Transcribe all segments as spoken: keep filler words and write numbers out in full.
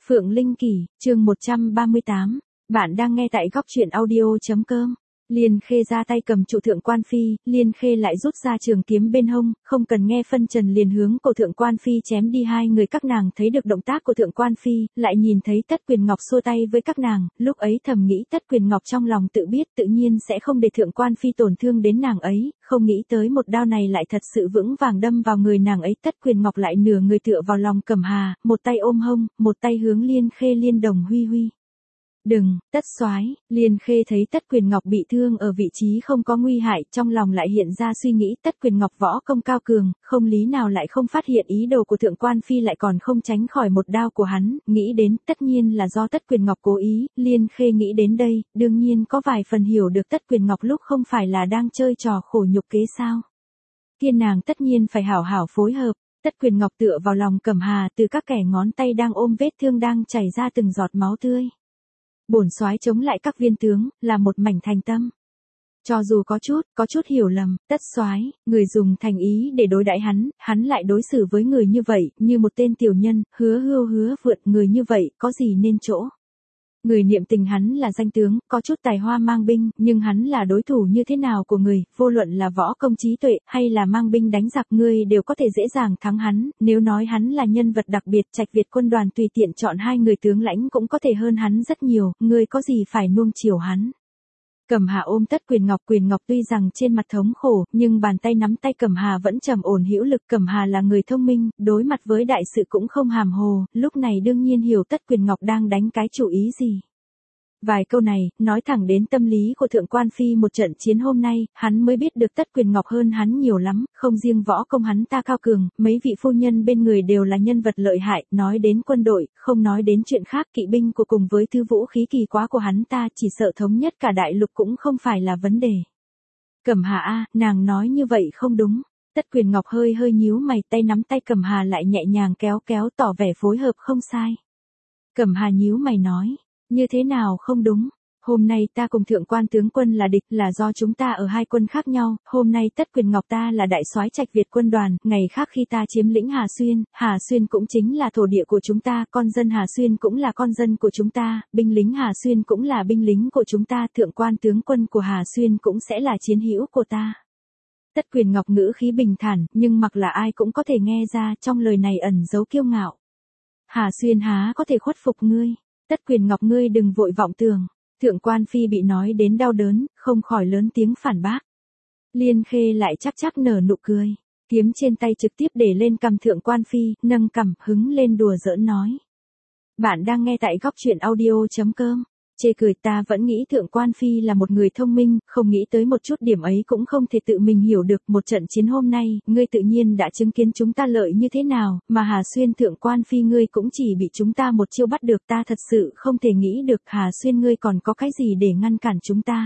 Phượng Linh Kỳ, chương một trăm ba mươi tám. Bạn đang nghe tại góc truyện audio chấm com. Liên Khê ra tay cầm trụ Thượng Quan Phi, Liên Khê lại rút ra trường kiếm bên hông, không cần nghe phân trần liền hướng cổ Thượng Quan Phi chém đi. Hai người các nàng thấy được động tác của Thượng Quan Phi, lại nhìn thấy Tất Quyền Ngọc xua tay với các nàng, lúc ấy thầm nghĩ Tất Quyền Ngọc trong lòng tự biết tự nhiên sẽ không để Thượng Quan Phi tổn thương đến nàng ấy, không nghĩ tới một đao này lại thật sự vững vàng đâm vào người nàng ấy. Tất Quyền Ngọc lại nửa người tựa vào lòng Cẩm Hà, một tay ôm hông, một tay hướng Liên Khê Liên Đồng huy huy. Đừng, Tất soái. Liên Khê thấy Tất Quyền Ngọc bị thương ở vị trí không có nguy hại, trong lòng lại hiện ra suy nghĩ Tất Quyền Ngọc võ công cao cường, không lý nào lại không phát hiện ý đồ của Thượng Quan Phi lại còn không tránh khỏi một đao của hắn, nghĩ đến tất nhiên là do Tất Quyền Ngọc cố ý. Liên Khê nghĩ đến đây, đương nhiên có vài phần hiểu được Tất Quyền Ngọc lúc không phải là đang chơi trò khổ nhục kế sao. Tiên nàng tất nhiên phải hảo hảo phối hợp. Tất Quyền Ngọc tựa vào lòng Cẩm Hà, từ các kẻ ngón tay đang ôm vết thương đang chảy ra từng giọt máu tươi. Bổn soái chống lại các viên tướng, là một mảnh thành tâm. Cho dù có chút, có chút hiểu lầm, Tất soái, người dùng thành ý để đối đãi hắn, hắn lại đối xử với người như vậy, như một tên tiểu nhân, hứa hưu hứa vượt, người như vậy, có gì nên chỗ. Người niệm tình hắn là danh tướng, có chút tài hoa mang binh, nhưng hắn là đối thủ như thế nào của người, vô luận là võ công trí tuệ, hay là mang binh đánh giặc, người đều có thể dễ dàng thắng hắn. Nếu nói hắn là nhân vật đặc biệt, Trạch Việt quân đoàn tùy tiện chọn hai người tướng lãnh cũng có thể hơn hắn rất nhiều, người có gì phải nuông chiều hắn. Cẩm Hà ôm Tất Quyền Ngọc, Quyền Ngọc tuy rằng trên mặt thống khổ, nhưng bàn tay nắm tay Cẩm Hà vẫn trầm ổn hữu lực. Cẩm Hà là người thông minh, đối mặt với đại sự cũng không hàm hồ, lúc này đương nhiên hiểu Tất Quyền Ngọc đang đánh cái chủ ý gì. Vài câu này, nói thẳng đến tâm lý của Thượng Quan Phi. Một trận chiến hôm nay, hắn mới biết được Tất Quyền Ngọc hơn hắn nhiều lắm, không riêng võ công hắn ta cao cường, mấy vị phu nhân bên người đều là nhân vật lợi hại, nói đến quân đội, không nói đến chuyện khác, kỵ binh của cùng với thứ vũ khí kỳ quá của hắn ta, chỉ sợ thống nhất cả đại lục cũng không phải là vấn đề. Cẩm Hà a, nàng nói như vậy không đúng. Tất Quyền Ngọc hơi hơi nhíu mày, tay nắm tay Cẩm Hà lại nhẹ nhàng kéo kéo, tỏ vẻ phối hợp không sai. Cẩm Hà nhíu mày nói, như thế nào không đúng? Hôm nay ta cùng Thượng Quan tướng quân là địch, là do chúng ta ở hai quân khác nhau, hôm nay Tất Quyền Ngọc ta là đại soái Trạch Việt quân đoàn, ngày khác khi ta chiếm lĩnh Hà Xuyên, Hà Xuyên cũng chính là thổ địa của chúng ta, con dân Hà Xuyên cũng là con dân của chúng ta, binh lính Hà Xuyên cũng là binh lính của chúng ta, Thượng Quan tướng quân của Hà Xuyên cũng sẽ là chiến hữu của ta. Tất Quyền Ngọc ngữ khí bình thản, nhưng mặc là ai cũng có thể nghe ra trong lời này ẩn giấu kiêu ngạo. Hà Xuyên há có thể khuất phục ngươi? Tất Quyền Ngọc ngươi đừng vội vọng tưởng. Thượng Quan Phi bị nói đến đau đớn, không khỏi lớn tiếng phản bác. Liên Khê lại chắc chắc nở nụ cười, kiếm trên tay trực tiếp để lên cằm Thượng Quan Phi, nâng cằm, hứng lên đùa giỡn nói. Bạn đang nghe tại góc truyện audio chấm com. Chê cười, ta vẫn nghĩ Thượng Quan Phi là một người thông minh, không nghĩ tới một chút điểm ấy cũng không thể tự mình hiểu được. Một trận chiến hôm nay, ngươi tự nhiên đã chứng kiến chúng ta lợi như thế nào, mà Hà Xuyên Thượng Quan Phi ngươi cũng chỉ bị chúng ta một chiêu bắt được, ta thật sự không thể nghĩ được Hà Xuyên ngươi còn có cái gì để ngăn cản chúng ta.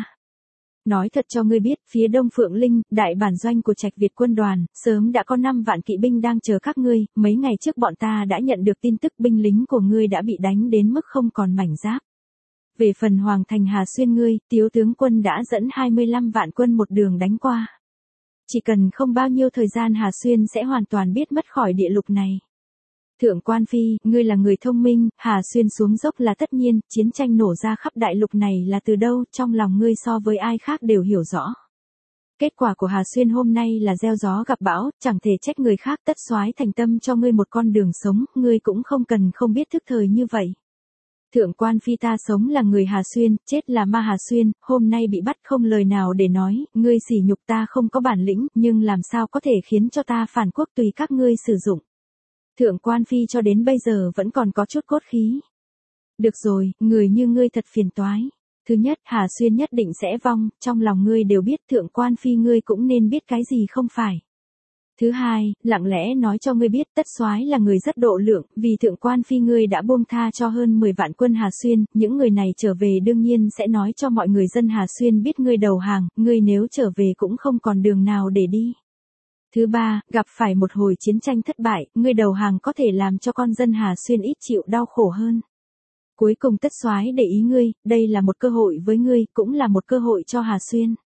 Nói thật cho ngươi biết, phía đông Phượng Linh, đại bản doanh của Trạch Việt quân đoàn, sớm đã có năm vạn kỵ binh đang chờ các ngươi, mấy ngày trước bọn ta đã nhận được tin tức binh lính của ngươi đã bị đánh đến mức không còn mảnh giáp. Về phần Hoàng thành Hà Xuyên ngươi, Tiếu tướng quân đã dẫn hai mươi lăm vạn quân một đường đánh qua. Chỉ cần không bao nhiêu thời gian Hà Xuyên sẽ hoàn toàn biết mất khỏi địa lục này. Thượng Quan Phi, ngươi là người thông minh, Hà Xuyên xuống dốc là tất nhiên, chiến tranh nổ ra khắp đại lục này là từ đâu, trong lòng ngươi so với ai khác đều hiểu rõ. Kết quả của Hà Xuyên hôm nay là gieo gió gặp bão, chẳng thể trách người khác. Tất soái thành tâm cho ngươi một con đường sống, ngươi cũng không cần không biết thức thời như vậy. Thượng Quan Phi ta sống là người Hà Xuyên, chết là ma Hà Xuyên, hôm nay bị bắt không lời nào để nói, ngươi sỉ nhục ta không có bản lĩnh, nhưng làm sao có thể khiến cho ta phản quốc tùy các ngươi sử dụng. Thượng Quan Phi cho đến bây giờ vẫn còn có chút cốt khí. Được rồi, người như ngươi thật phiền toái. Thứ nhất, Hà Xuyên nhất định sẽ vong, trong lòng ngươi đều biết, Thượng Quan Phi ngươi cũng nên biết cái gì không phải. Thứ hai, lặng lẽ nói cho ngươi biết, Tất soái là người rất độ lượng, vì Thượng Quan Phi ngươi đã buông tha cho hơn mười vạn quân Hà Xuyên, những người này trở về đương nhiên sẽ nói cho mọi người dân Hà Xuyên biết ngươi đầu hàng, ngươi nếu trở về cũng không còn đường nào để đi. Thứ ba, gặp phải một hồi chiến tranh thất bại, ngươi đầu hàng có thể làm cho con dân Hà Xuyên ít chịu đau khổ hơn. Cuối cùng Tất soái để ý ngươi, đây là một cơ hội với ngươi, cũng là một cơ hội cho Hà Xuyên.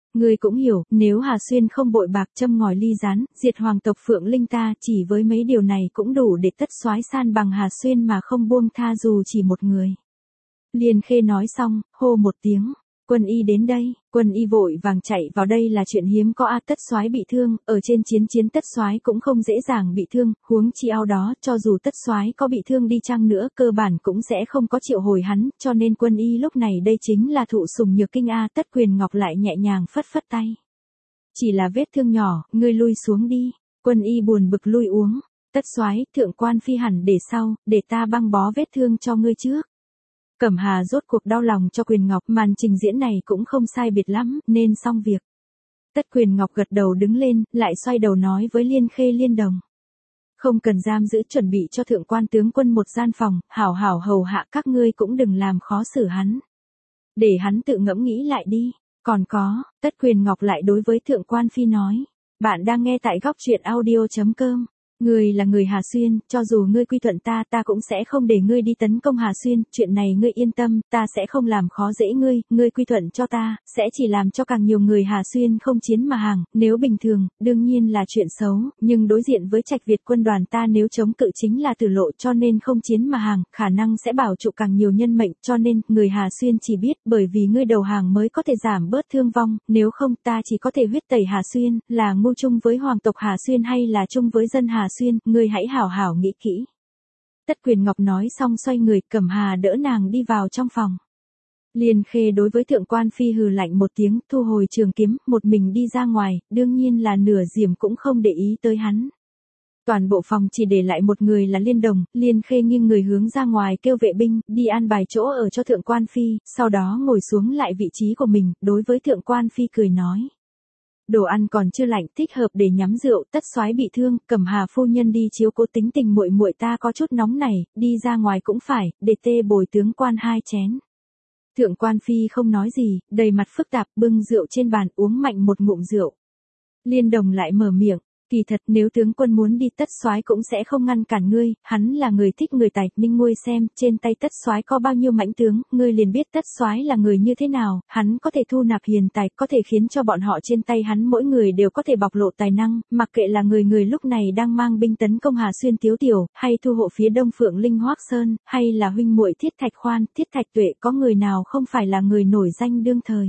Ngươi cũng hiểu, nếu Hà Xuyên không bội bạc châm ngòi ly gián, diệt hoàng tộc Phượng Linh ta, chỉ với mấy điều này cũng đủ để tất soái san bằng Hà Xuyên mà không buông tha dù chỉ một người. Liên Khê nói xong, hô một tiếng, Quân Y đến đây. Quân Y vội vàng chạy vào, đây là chuyện hiếm có. A tất soái bị thương, ở trên chiến chiến tất soái cũng không dễ dàng bị thương, huống chi ao đó, cho dù tất soái có bị thương đi chăng nữa, cơ bản cũng sẽ không có triệu hồi hắn, cho nên Quân Y lúc này đây chính là thụ sủng nhược kinh. A Tất Quyền Ngọc lại nhẹ nhàng phất phất tay. Chỉ là vết thương nhỏ, ngươi lui xuống đi. Quân Y buồn bực lui uống. Tất soái, thượng quan phi hẳn để sau, để ta băng bó vết thương cho ngươi trước. Cẩm Hà rốt cuộc đau lòng cho Quyền Ngọc, màn trình diễn này cũng không sai biệt lắm, nên xong việc. Tất Quyền Ngọc gật đầu đứng lên, lại xoay đầu nói với Liên Khê Liên Đồng. Không cần giam giữ, chuẩn bị cho thượng quan tướng quân một gian phòng, hảo hảo hầu hạ các ngươi, cũng đừng làm khó xử hắn. Để hắn tự ngẫm nghĩ lại đi. Còn có, Tất Quyền Ngọc lại đối với thượng quan phi nói. Bạn đang nghe tại góc truyện audio chấm com. Ngươi là người Hà Xuyên, cho dù ngươi quy thuận ta, ta cũng sẽ không để ngươi đi tấn công Hà Xuyên, chuyện này ngươi yên tâm, ta sẽ không làm khó dễ ngươi, ngươi quy thuận cho ta, sẽ chỉ làm cho càng nhiều người Hà Xuyên không chiến mà hàng, nếu bình thường, đương nhiên là chuyện xấu, nhưng đối diện với Trạch Việt quân đoàn ta nếu chống cự chính là tử lộ, cho nên không chiến mà hàng, khả năng sẽ bảo trụ càng nhiều nhân mệnh, cho nên, người Hà Xuyên chỉ biết, bởi vì ngươi đầu hàng mới có thể giảm bớt thương vong, nếu không ta chỉ có thể huyết tẩy Hà Xuyên, là ngu chung với hoàng tộc Hà Xuyên hay là chung với dân Hà Xuyên, ngươi hãy hảo hảo nghĩ kỹ. Tất Quyền Ngọc nói xong xoay người, Cẩm Hà đỡ nàng đi vào trong phòng. Liên Khê đối với thượng quan phi hừ lạnh một tiếng, thu hồi trường kiếm, một mình đi ra ngoài, đương nhiên là nửa diềm cũng không để ý tới hắn. Toàn bộ phòng chỉ để lại một người là Liên Đồng, Liên Khê nghiêng người hướng ra ngoài kêu vệ binh, đi an bài chỗ ở cho thượng quan phi, sau đó ngồi xuống lại vị trí của mình, đối với thượng quan phi cười nói. Đồ ăn còn chưa lạnh, thích hợp để nhắm rượu, tất soái bị thương, Cẩm Hà phu nhân đi chiếu cố tính tình muội muội ta có chút nóng này, đi ra ngoài cũng phải, để tê bồi tướng quan hai chén. Thượng quan phi không nói gì, đầy mặt phức tạp, bưng rượu trên bàn uống mạnh một ngụm rượu. Liên Đồng lại mở miệng, kỳ thật nếu tướng quân muốn đi tất soái cũng sẽ không ngăn cản ngươi, hắn là người thích người tài, Ninh Nguôi xem, trên tay tất soái có bao nhiêu mãnh tướng, ngươi liền biết tất soái là người như thế nào, hắn có thể thu nạp hiền tài, có thể khiến cho bọn họ trên tay hắn mỗi người đều có thể bộc lộ tài năng, mặc kệ là người người lúc này đang mang binh tấn công Hà Xuyên Tiếu Tiểu, hay thu hộ phía đông Phượng Linh Hoắc Sơn, hay là huynh muội Thiết Thạch Khoan, Thiết Thạch Tuệ, có người nào không phải là người nổi danh đương thời.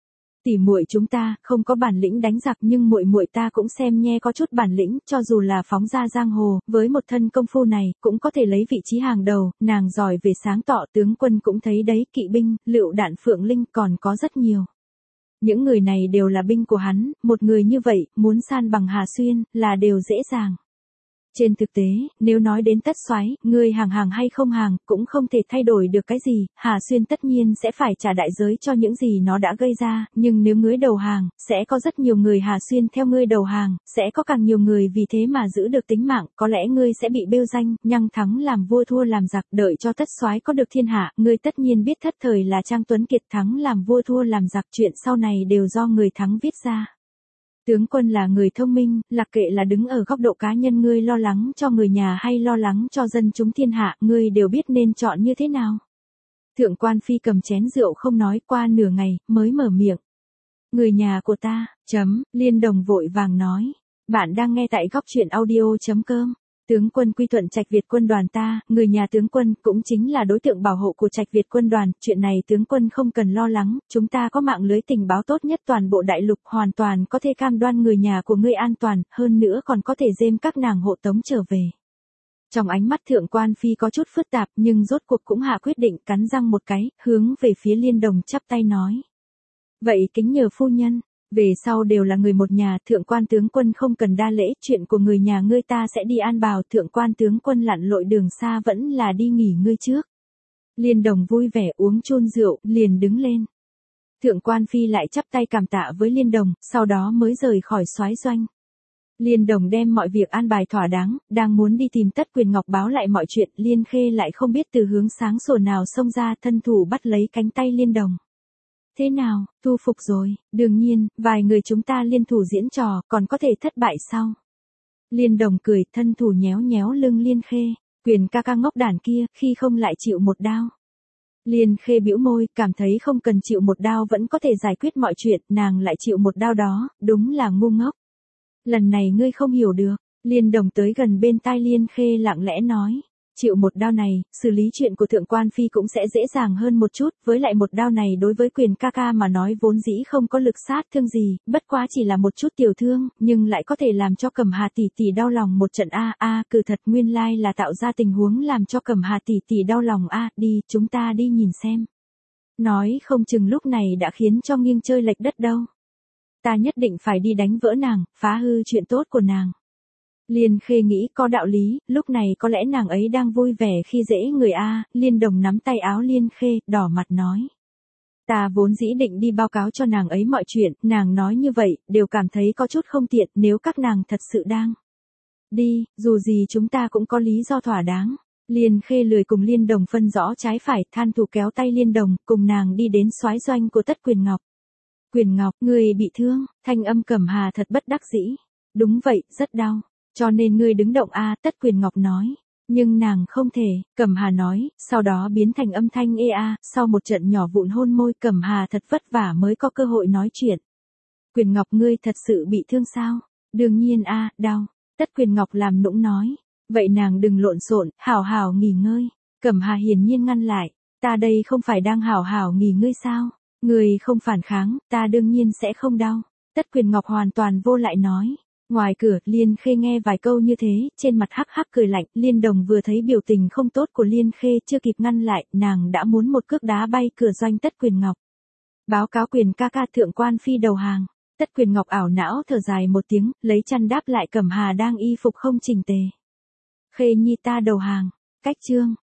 Tỷ muội chúng ta không có bản lĩnh đánh giặc, nhưng muội muội ta cũng xem nhe có chút bản lĩnh, cho dù là phóng ra giang hồ, với một thân công phu này, cũng có thể lấy vị trí hàng đầu, nàng giỏi về sáng tỏ, tướng quân cũng thấy đấy, kỵ binh, lựu đạn Phượng Linh còn có rất nhiều. Những người này đều là binh của hắn, một người như vậy, muốn san bằng Hà Xuyên, là đều dễ dàng. Trên thực tế, nếu nói đến tất soái, ngươi hàng hàng hay không hàng, cũng không thể thay đổi được cái gì, Hà Xuyên tất nhiên sẽ phải trả đại giới cho những gì nó đã gây ra, nhưng nếu ngươi đầu hàng, sẽ có rất nhiều người Hà Xuyên theo ngươi đầu hàng, sẽ có càng nhiều người vì thế mà giữ được tính mạng, có lẽ ngươi sẽ bị bêu danh, nhăng thắng làm vua thua làm giặc, đợi cho tất soái có được thiên hạ, ngươi tất nhiên biết thất thời là Trang Tuấn Kiệt thắng làm vua thua làm giặc, chuyện sau này đều do người thắng viết ra. Tướng quân là người thông minh, mặc kệ là đứng ở góc độ cá nhân ngươi lo lắng cho người nhà hay lo lắng cho dân chúng thiên hạ, ngươi đều biết nên chọn như thế nào. Thượng quan phi cầm chén rượu không nói, qua nửa ngày, mới mở miệng. Người nhà của ta, chấm, Liên Đồng vội vàng nói. Bạn đang nghe tại góc truyện audio chấm com. Tướng quân quy thuận Trạch Việt quân đoàn ta, người nhà tướng quân cũng chính là đối tượng bảo hộ của Trạch Việt quân đoàn, chuyện này tướng quân không cần lo lắng, chúng ta có mạng lưới tình báo tốt nhất toàn bộ đại lục, hoàn toàn có thể cam đoan người nhà của ngươi an toàn, hơn nữa còn có thể giêm các nàng hộ tống trở về. Trong ánh mắt thượng quan phi có chút phức tạp, nhưng rốt cuộc cũng hạ quyết định, cắn răng một cái, hướng về phía Liên Đồng chắp tay nói. Vậy kính nhờ phu nhân. Về sau đều là người một nhà, thượng quan tướng quân không cần đa lễ, chuyện của người nhà ngươi ta sẽ đi an bào, thượng quan tướng quân lặn lội đường xa vẫn là đi nghỉ ngơi trước. Liên Đồng vui vẻ uống chun rượu, liền đứng lên. Thượng quan phi lại chắp tay cảm tạ với Liên Đồng, sau đó mới rời khỏi soái doanh. Liên Đồng đem mọi việc an bài thỏa đáng, đang muốn đi tìm Tất Quyền Ngọc báo lại mọi chuyện, Liên Khê lại không biết từ hướng sáng sủa nào xông ra, thân thủ bắt lấy cánh tay Liên Đồng. Thế nào, thu phục rồi, đương nhiên, vài người chúng ta liên thủ diễn trò, còn có thể thất bại sao? Liên Đồng cười, thân thủ nhéo nhéo lưng Liên Khê, Quyền ca ca ngốc đản kia, khi không lại chịu một đao. Liên Khê bĩu môi, cảm thấy không cần chịu một đao vẫn có thể giải quyết mọi chuyện, nàng lại chịu một đao đó, đúng là ngu ngốc. Lần này ngươi không hiểu được, Liên Đồng tới gần bên tai Liên Khê lặng lẽ nói. Chịu một đao này, xử lý chuyện của thượng quan phi cũng sẽ dễ dàng hơn một chút, với lại một đao này đối với Quyền ca ca mà nói vốn dĩ không có lực sát thương gì, bất quá chỉ là một chút tiểu thương, nhưng lại có thể làm cho Cẩm Hà tỷ tỷ đau lòng một trận a a, cử thật nguyên lai là tạo ra tình huống làm cho Cẩm Hà tỷ tỷ đau lòng a, đi, chúng ta đi nhìn xem. Nói không chừng lúc này đã khiến cho nghiêng chơi lệch đất đâu. Ta nhất định phải đi đánh vỡ nàng, phá hư chuyện tốt của nàng. Liên Khê nghĩ có đạo lý, lúc này có lẽ nàng ấy đang vui vẻ khi dễ người a, Liên Đồng nắm tay áo Liên Khê, đỏ mặt nói. Ta vốn dĩ định đi báo cáo cho nàng ấy mọi chuyện, nàng nói như vậy, đều cảm thấy có chút không tiện, nếu các nàng thật sự đang đi, dù gì chúng ta cũng có lý do thỏa đáng. Liên Khê lười cùng Liên Đồng phân rõ trái phải, than thù kéo tay Liên Đồng, cùng nàng đi đến soái doanh của Tất Quyền Ngọc. Quyền Ngọc, người bị thương, thanh âm Cẩm Hà thật bất đắc dĩ. Đúng vậy, rất đau. Cho nên ngươi đứng động a, Tất Quyền Ngọc nói. Nhưng nàng không thể, Cẩm Hà nói, sau đó biến thành âm thanh ê a, sau một trận nhỏ vụn hôn môi Cẩm Hà thật vất vả mới có cơ hội nói chuyện. Quyền Ngọc ngươi thật sự bị thương sao? Đương nhiên a, đau. Tất Quyền Ngọc làm nũng nói. Vậy nàng đừng lộn xộn, hảo hảo nghỉ ngơi. Cẩm Hà hiển nhiên ngăn lại. Ta đây không phải đang hảo hảo nghỉ ngơi sao? Ngươi không phản kháng, ta đương nhiên sẽ không đau. Tất Quyền Ngọc hoàn toàn vô lại nói. Ngoài cửa, Liên Khê nghe vài câu như thế, trên mặt hắc hắc cười lạnh, Liên Đồng vừa thấy biểu tình không tốt của Liên Khê chưa kịp ngăn lại, nàng đã muốn một cước đá bay cửa doanh Tất Quyền Ngọc. Báo cáo Quyền ca ca thượng quan phi đầu hàng. Tất Quyền Ngọc ảo não thở dài một tiếng, lấy chăn đáp lại Cẩm Hà đang y phục không chỉnh tề. Khê nhi ta đầu hàng. Cách chương.